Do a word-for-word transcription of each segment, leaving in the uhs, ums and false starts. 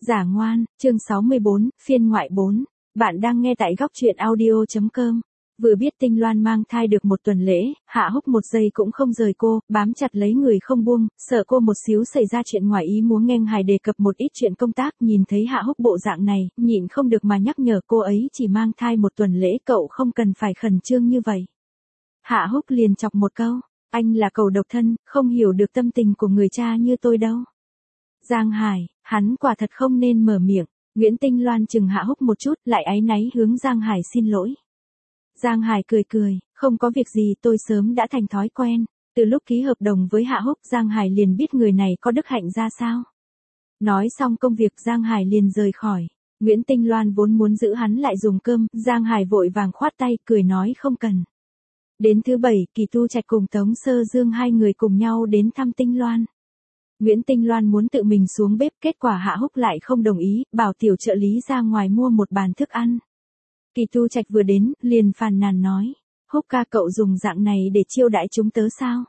Giả ngoan, chương sáu mươi bốn, phiên ngoại bốn. Bạn đang nghe tại góc truyện audio chấm com. Vừa biết Tinh Loan mang thai được một tuần lễ, Hạ Húc một giây cũng không rời cô, bám chặt lấy người không buông, sợ cô một xíu xảy ra chuyện ngoài ý muốn. Nghênh Hải đề cập một ít chuyện công tác, nhìn thấy Hạ Húc bộ dạng này, nhịn không được mà nhắc nhở cô ấy chỉ mang thai một tuần lễ, cậu không cần phải khẩn trương như vậy. Hạ Húc liền chọc một câu, anh là cậu độc thân, không hiểu được tâm tình của người cha như tôi đâu. Giang Hải, hắn quả thật không nên mở miệng. Nguyễn Tinh Loan chừng Hạ Húc một chút, lại áy náy hướng Giang Hải xin lỗi. Giang Hải cười cười, không có việc gì, tôi sớm đã thành thói quen. Từ lúc ký hợp đồng với Hạ Húc, Giang Hải liền biết người này có đức hạnh ra sao. Nói xong công việc, Giang Hải liền rời khỏi. Nguyễn Tinh Loan vốn muốn giữ hắn lại dùng cơm, Giang Hải vội vàng khoát tay, cười nói không cần. Đến thứ bảy, Kỳ Tu Trạch cùng Tống Sơ Dương hai người cùng nhau đến thăm Tinh Loan. Nguyễn Tinh Loan muốn tự mình xuống bếp, kết quả Hạ Húc lại không đồng ý, bảo tiểu trợ lý ra ngoài mua một bàn thức ăn. Kỳ Tu Trạch vừa đến, liền phàn nàn nói, Húc ca, cậu dùng dạng này để chiêu đãi chúng tớ sao?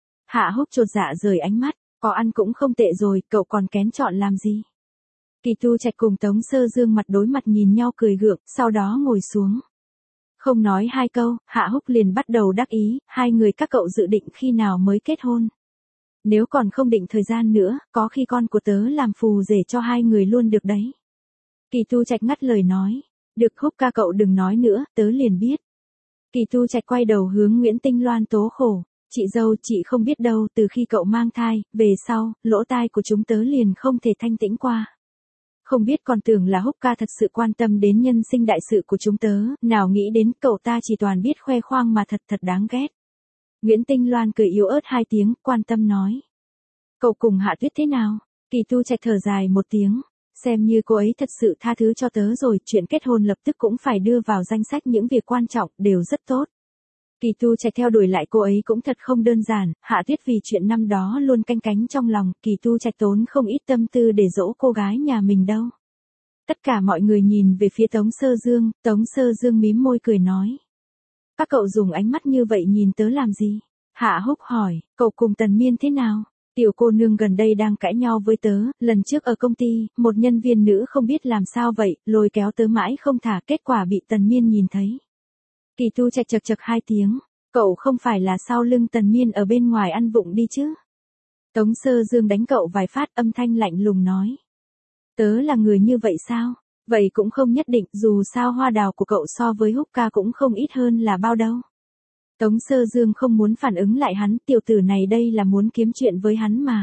Hạ Húc chột dạ rời ánh mắt, có ăn cũng không tệ rồi, cậu còn kén chọn làm gì? Kỳ Tu Trạch cùng Tống Sơ Dương mặt đối mặt nhìn nhau cười gượng, sau đó ngồi xuống. Không nói hai câu, Hạ Húc liền bắt đầu đắc ý, hai người các cậu dự định khi nào mới kết hôn? Nếu còn không định thời gian nữa, có khi con của tớ làm phù rể cho hai người luôn được đấy. Kỳ Tu Trạch ngắt lời nói, được Húc ca, cậu đừng nói nữa, tớ liền biết. Kỳ Tu Trạch quay đầu hướng Nguyễn Tinh Loan tố khổ, chị dâu, chị không biết đâu, từ khi cậu mang thai, về sau, lỗ tai của chúng tớ liền không thể thanh tĩnh qua. Không biết còn tưởng là Húc ca thật sự quan tâm đến nhân sinh đại sự của chúng tớ, nào nghĩ đến cậu ta chỉ toàn biết khoe khoang mà thật thật đáng ghét. Nguyễn Tinh Loan cười yếu ớt hai tiếng, quan tâm nói. Cậu cùng Hạ Tuyết thế nào? Kỳ Tu Trạch thở dài một tiếng, xem như cô ấy thật sự tha thứ cho tớ rồi, chuyện kết hôn lập tức cũng phải đưa vào danh sách những việc quan trọng, đều rất tốt. Kỳ Tu Trạch theo đuổi lại cô ấy cũng thật không đơn giản, Hạ Tuyết vì chuyện năm đó luôn canh cánh trong lòng, Kỳ Tu Trạch tốn không ít tâm tư để dỗ cô gái nhà mình đâu. Tất cả mọi người nhìn về phía Tống Sơ Dương, Tống Sơ Dương mím môi cười nói. Các cậu dùng ánh mắt như vậy nhìn tớ làm gì? Hạ Húc hỏi, cậu cùng Tần Miên thế nào? Tiểu cô nương gần đây đang cãi nhau với tớ, lần trước ở công ty, một nhân viên nữ không biết làm sao vậy, lôi kéo tớ mãi không thả, kết quả bị Tần Miên nhìn thấy. Kỳ Tu Trạch chật chật hai tiếng, cậu không phải là sau lưng Tần Miên ở bên ngoài ăn vụng đi chứ? Tống Sơ Dương đánh cậu vài phát, âm thanh lạnh lùng nói. Tớ là người như vậy sao? Vậy cũng không nhất định, dù sao hoa đào của cậu so với Húc ca cũng không ít hơn là bao đâu. Tống Sơ Dương không muốn phản ứng lại hắn, tiểu tử này đây là muốn kiếm chuyện với hắn mà.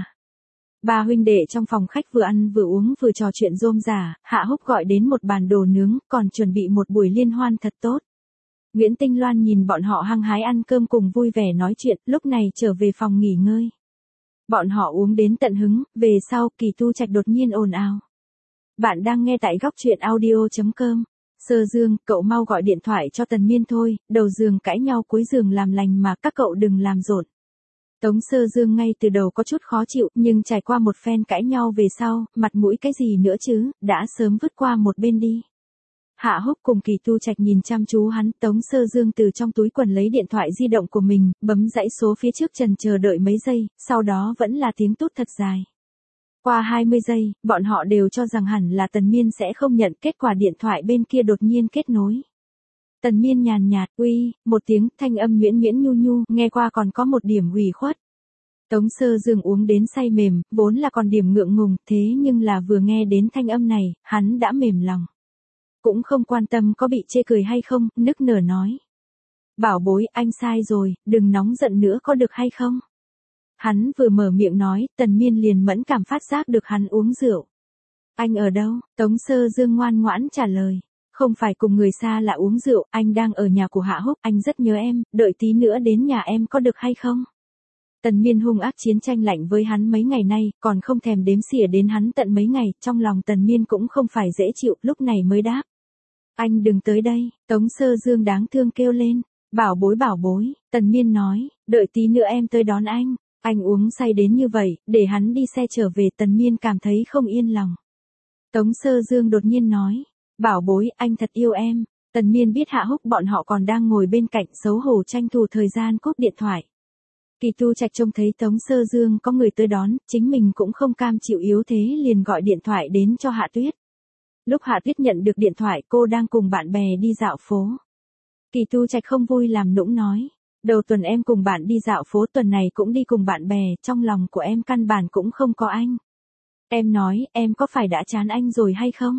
Ba huynh đệ trong phòng khách vừa ăn vừa uống vừa trò chuyện rôm rả, Hạ Húc gọi đến một bàn đồ nướng, còn chuẩn bị một buổi liên hoan thật tốt. Nguyễn Tinh Loan nhìn bọn họ hăng hái ăn cơm cùng vui vẻ nói chuyện, lúc này trở về phòng nghỉ ngơi. Bọn họ uống đến tận hứng, về sau Kỳ Tu Trạch đột nhiên ồn ào. Bạn đang nghe tại góc truyện audio chấm com. Sơ Dương, cậu mau gọi điện thoại cho Tần Miên thôi, đầu giường cãi nhau cuối giường làm lành mà, các cậu đừng làm rộn. Tống Sơ Dương ngay từ đầu có chút khó chịu, nhưng trải qua một phen cãi nhau về sau, mặt mũi cái gì nữa chứ, đã sớm vứt qua một bên đi. Hạ Húc cùng Kỳ Tu Trạch nhìn chăm chú hắn, Tống Sơ Dương từ trong túi quần lấy điện thoại di động của mình, bấm dãy số phía trước trần chờ đợi mấy giây, sau đó vẫn là tiếng tút thật dài. Qua hai mươi giây, bọn họ đều cho rằng hẳn là Tần Miên sẽ không nhận, kết quả điện thoại bên kia đột nhiên kết nối. Tần Miên nhàn nhạt, uy, một tiếng, thanh âm nhuyễn nhuyễn nhu nhu, nghe qua còn có một điểm ủy khuất. Tống Sơ Dương uống đến say mềm, vốn là còn điểm ngượng ngùng, thế nhưng là vừa nghe đến thanh âm này, hắn đã mềm lòng. Cũng không quan tâm có bị chê cười hay không, nức nở nói. Bảo bối, anh sai rồi, đừng nóng giận nữa có được hay không? Hắn vừa mở miệng nói, Tần Miên liền mẫn cảm phát giác được hắn uống rượu. Anh ở đâu? Tống Sơ Dương ngoan ngoãn trả lời. Không phải cùng người xa lạ uống rượu, anh đang ở nhà của Hạ Húc, anh rất nhớ em, đợi tí nữa đến nhà em có được hay không? Tần Miên hung ác chiến tranh lạnh với hắn mấy ngày nay, còn không thèm đếm xỉa đến hắn tận mấy ngày, trong lòng Tần Miên cũng không phải dễ chịu, lúc này mới đáp. Anh đừng tới đây, Tống Sơ Dương đáng thương kêu lên. Bảo bối bảo bối, Tần Miên nói, đợi tí nữa em tới đón anh. Anh uống say đến như vậy, để hắn đi xe trở về, Tần Miên cảm thấy không yên lòng. Tống Sơ Dương đột nhiên nói, bảo bối, anh thật yêu em. Tần Miên biết Hạ Húc bọn họ còn đang ngồi bên cạnh, xấu hổ tranh thủ thời gian cúp điện thoại. Kỳ Tu Trạch trông thấy Tống Sơ Dương có người tới đón, chính mình cũng không cam chịu yếu thế liền gọi điện thoại đến cho Hạ Tuyết. Lúc Hạ Tuyết nhận được điện thoại cô đang cùng bạn bè đi dạo phố. Kỳ Tu Trạch không vui làm nũng nói. Đầu tuần em cùng bạn đi dạo phố, tuần này cũng đi cùng bạn bè, trong lòng của em căn bản cũng không có anh. Em nói, em có phải đã chán anh rồi hay không?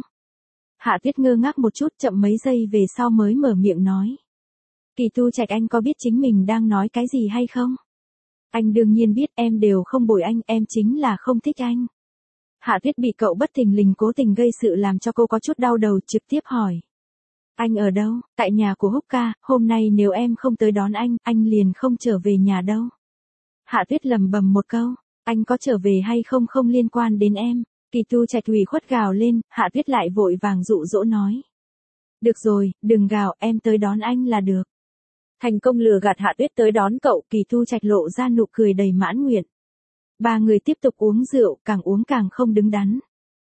Hạ Tuyết ngơ ngác một chút, chậm mấy giây về sau mới mở miệng nói. Kỳ Tu Trạch, anh có biết chính mình đang nói cái gì hay không? Anh đương nhiên biết, em đều không bồi anh, em chính là không thích anh. Hạ Tuyết bị cậu bất thình lình cố tình gây sự làm cho cô có chút đau đầu, trực tiếp hỏi. Anh ở đâu? Tại nhà của Húc ca, hôm nay nếu em không tới đón anh, anh liền không trở về nhà đâu. Hạ Tuyết lầm bầm một câu, anh có trở về hay không không liên quan đến em. Kỳ Tu Trạch ủy khuất gào lên, Hạ Tuyết lại vội vàng dụ dỗ nói. Được rồi, đừng gào, em tới đón anh là được. Thành công lừa gạt Hạ Tuyết tới đón cậu, Kỳ Tu Trạch lộ ra nụ cười đầy mãn nguyện. Ba người tiếp tục uống rượu, càng uống càng không đứng đắn.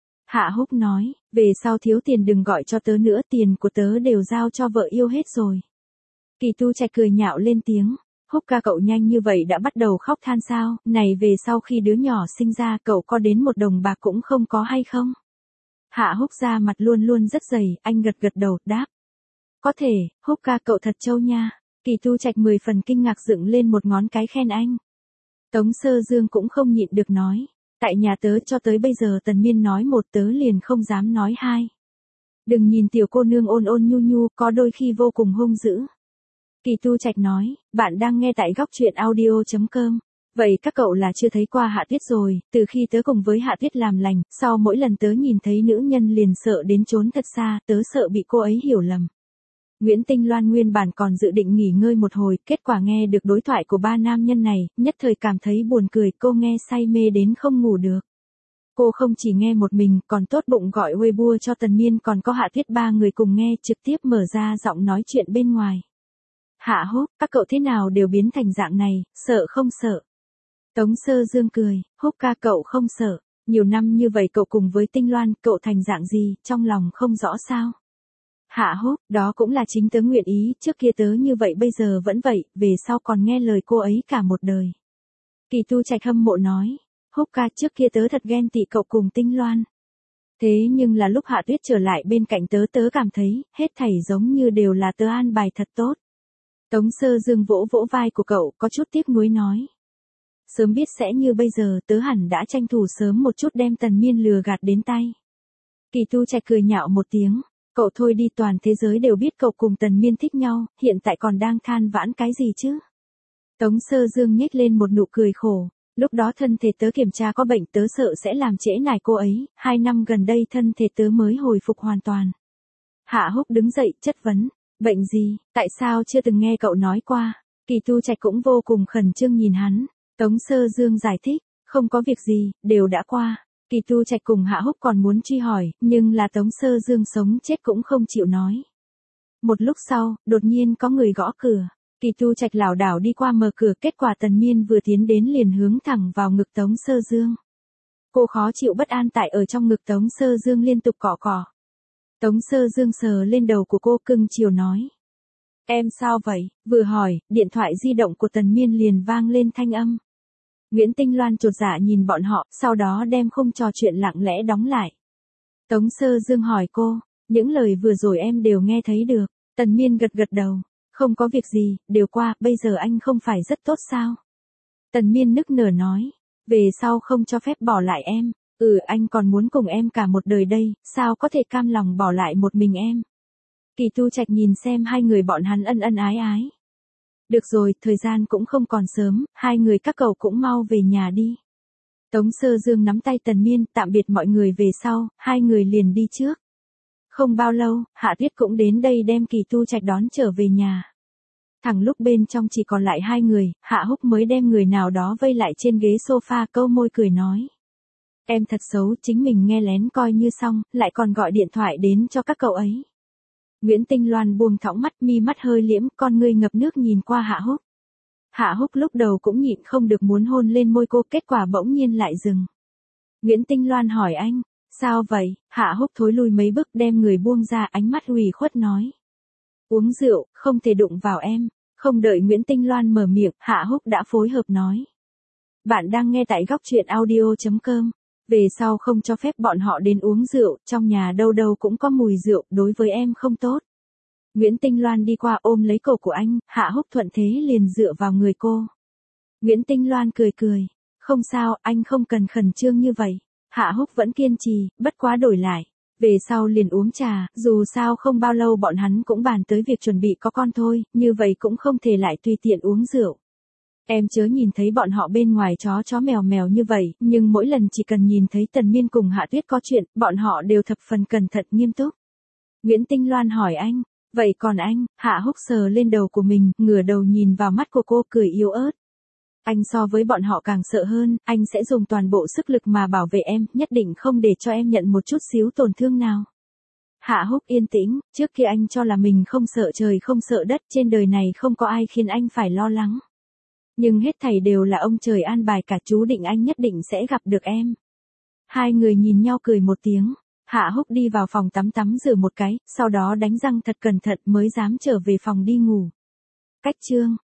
Hạ Húc nói, về sau thiếu tiền đừng gọi cho tớ nữa, tiền của tớ đều giao cho vợ yêu hết rồi. Kỳ Tu Trạch cười nhạo lên tiếng, Húc ca cậu nhanh như vậy đã bắt đầu khóc than sao, này về sau khi đứa nhỏ sinh ra cậu có đến một đồng bạc cũng không có hay không? Hạ Húc ra mặt luôn luôn rất dày, anh gật gật đầu, đáp. Có thể, Húc ca cậu thật trâu nha. Kỳ Tu Trạch mười phần kinh ngạc dựng lên một ngón cái khen anh. Tống Sơ Dương cũng không nhịn được nói. Tại nhà tớ cho tới bây giờ Tần Miên nói một tớ liền không dám nói hai. Đừng nhìn tiểu cô nương ôn ôn nhu nhu, có đôi khi vô cùng hung dữ. Kỳ Tu Trạch nói, bạn đang nghe tại góc truyện audio chấm com. Vậy các cậu là chưa thấy qua Hạ Tuyết rồi, từ khi tớ cùng với Hạ Tuyết làm lành, sau mỗi lần tớ nhìn thấy nữ nhân liền sợ đến trốn thật xa, tớ sợ bị cô ấy hiểu lầm. Nguyễn Tinh Loan nguyên bản còn dự định nghỉ ngơi một hồi, kết quả nghe được đối thoại của ba nam nhân này, nhất thời cảm thấy buồn cười, cô nghe say mê đến không ngủ được. Cô không chỉ nghe một mình, còn tốt bụng gọi Weibo cho Tần Miên còn có Hạ Tuyết ba người cùng nghe, trực tiếp mở ra giọng nói chuyện bên ngoài. Hạ Húc, các cậu thế nào đều biến thành dạng này, sợ không sợ? Tống Sơ Dương cười, Húc ca cậu không sợ, nhiều năm như vậy cậu cùng với Tinh Loan, cậu thành dạng gì, trong lòng không rõ sao? Hạ Húc, đó cũng là chính tớ nguyện ý, trước kia tớ như vậy bây giờ vẫn vậy, về sau còn nghe lời cô ấy cả một đời. Kỳ Tu Trạch hâm mộ nói, Húc ca trước kia tớ thật ghen tị cậu cùng Tinh Loan. Thế nhưng là lúc Hạ Tuyết trở lại bên cạnh tớ tớ cảm thấy, hết thảy giống như đều là tớ an bài thật tốt. Tống Sơ Dương vỗ vỗ vai của cậu, có chút tiếc nuối nói. Sớm biết sẽ như bây giờ tớ hẳn đã tranh thủ sớm một chút đem Tần Miên lừa gạt đến tay. Kỳ Tu Trạch cười nhạo một tiếng. Cậu thôi đi, toàn thế giới đều biết cậu cùng Tần Miên thích nhau, hiện tại còn đang than vãn cái gì chứ? Tống Sơ Dương nhếch lên một nụ cười khổ, lúc đó thân thể tớ kiểm tra có bệnh tớ sợ sẽ làm trễ nải cô ấy, hai năm gần đây thân thể tớ mới hồi phục hoàn toàn. Hạ Húc đứng dậy chất vấn, bệnh gì, tại sao chưa từng nghe cậu nói qua? Kỳ Tu Trạch cũng vô cùng khẩn trương nhìn hắn, Tống Sơ Dương giải thích, không có việc gì, đều đã qua. Kỳ Tu Trạch cùng Hạ Húc còn muốn truy hỏi, nhưng là Tống Sơ Dương sống chết cũng không chịu nói. Một lúc sau, đột nhiên có người gõ cửa. Kỳ Tu Trạch lảo đảo đi qua mở cửa, kết quả Tần Miên vừa tiến đến liền hướng thẳng vào ngực Tống Sơ Dương. Cô khó chịu bất an tại ở trong ngực Tống Sơ Dương liên tục cọ cọ. Tống Sơ Dương sờ lên đầu của cô cưng chiều nói. Em sao vậy? Vừa hỏi, điện thoại di động của Tần Miên liền vang lên thanh âm. Nguyễn Tinh Loan chột dạ nhìn bọn họ, sau đó đem khung trò chuyện lặng lẽ đóng lại. Tống Sơ Dương hỏi cô, những lời vừa rồi em đều nghe thấy được. Tần Miên gật gật đầu, không có việc gì, đều qua, bây giờ anh không phải rất tốt sao? Tần Miên nức nở nói, về sau không cho phép bỏ lại em, ừ anh còn muốn cùng em cả một đời đây, sao có thể cam lòng bỏ lại một mình em? Kỳ Tu Trạch nhìn xem hai người bọn hắn ân ân ái ái. Được rồi, thời gian cũng không còn sớm, hai người các cậu cũng mau về nhà đi. Tống Sơ Dương nắm tay Tần Miên, tạm biệt mọi người về sau, hai người liền đi trước. Không bao lâu, Hạ Tuyết cũng đến đây đem Kỳ Tu Trạch đón trở về nhà. Thẳng lúc bên trong chỉ còn lại hai người, Hạ Húc mới đem người nào đó vây lại trên ghế sofa câu môi cười nói. Em thật xấu, chính mình nghe lén coi như xong, lại còn gọi điện thoại đến cho các cậu ấy. Nguyễn Tinh Loan buông thõng mắt, mi mắt hơi liễm, con ngươi ngập nước nhìn qua Hạ Húc. Hạ Húc lúc đầu cũng nhịn không được muốn hôn lên môi cô, kết quả bỗng nhiên lại dừng. Nguyễn Tinh Loan hỏi anh, sao vậy? Hạ Húc thối lui mấy bước đem người buông ra, ánh mắt ủy khuất nói. Uống rượu, không thể đụng vào em. Không đợi Nguyễn Tinh Loan mở miệng, Hạ Húc đã phối hợp nói. Bạn đang nghe tại góc truyện audio.com. Về sau không cho phép bọn họ đến uống rượu, trong nhà đâu đâu cũng có mùi rượu, đối với em không tốt. Nguyễn Tinh Loan đi qua ôm lấy cổ của anh, Hạ Húc thuận thế liền dựa vào người cô. Nguyễn Tinh Loan cười cười. Không sao, anh không cần khẩn trương như vậy. Hạ Húc vẫn kiên trì, bất quá đổi lại. Về sau liền uống trà, dù sao không bao lâu bọn hắn cũng bàn tới việc chuẩn bị có con thôi, như vậy cũng không thể lại tùy tiện uống rượu. Em chớ nhìn thấy bọn họ bên ngoài chó chó mèo mèo như vậy, nhưng mỗi lần chỉ cần nhìn thấy Tần Miên cùng Hạ Tuyết có chuyện, bọn họ đều thập phần cẩn thận nghiêm túc. Nguyễn Tinh Loan hỏi anh, vậy còn anh? Hạ Húc sờ lên đầu của mình, ngửa đầu nhìn vào mắt của cô cười yếu ớt. Anh so với bọn họ càng sợ hơn, anh sẽ dùng toàn bộ sức lực mà bảo vệ em, nhất định không để cho em nhận một chút xíu tổn thương nào. Hạ Húc yên tĩnh, trước kia anh cho là mình không sợ trời không sợ đất, trên đời này không có ai khiến anh phải lo lắng. Nhưng hết thảy đều là ông trời an bài cả, chú định anh nhất định sẽ gặp được em. Hai người nhìn nhau cười một tiếng, Hạ Húc đi vào phòng tắm tắm rửa một cái, sau đó đánh răng thật cẩn thận mới dám trở về phòng đi ngủ. Cách chương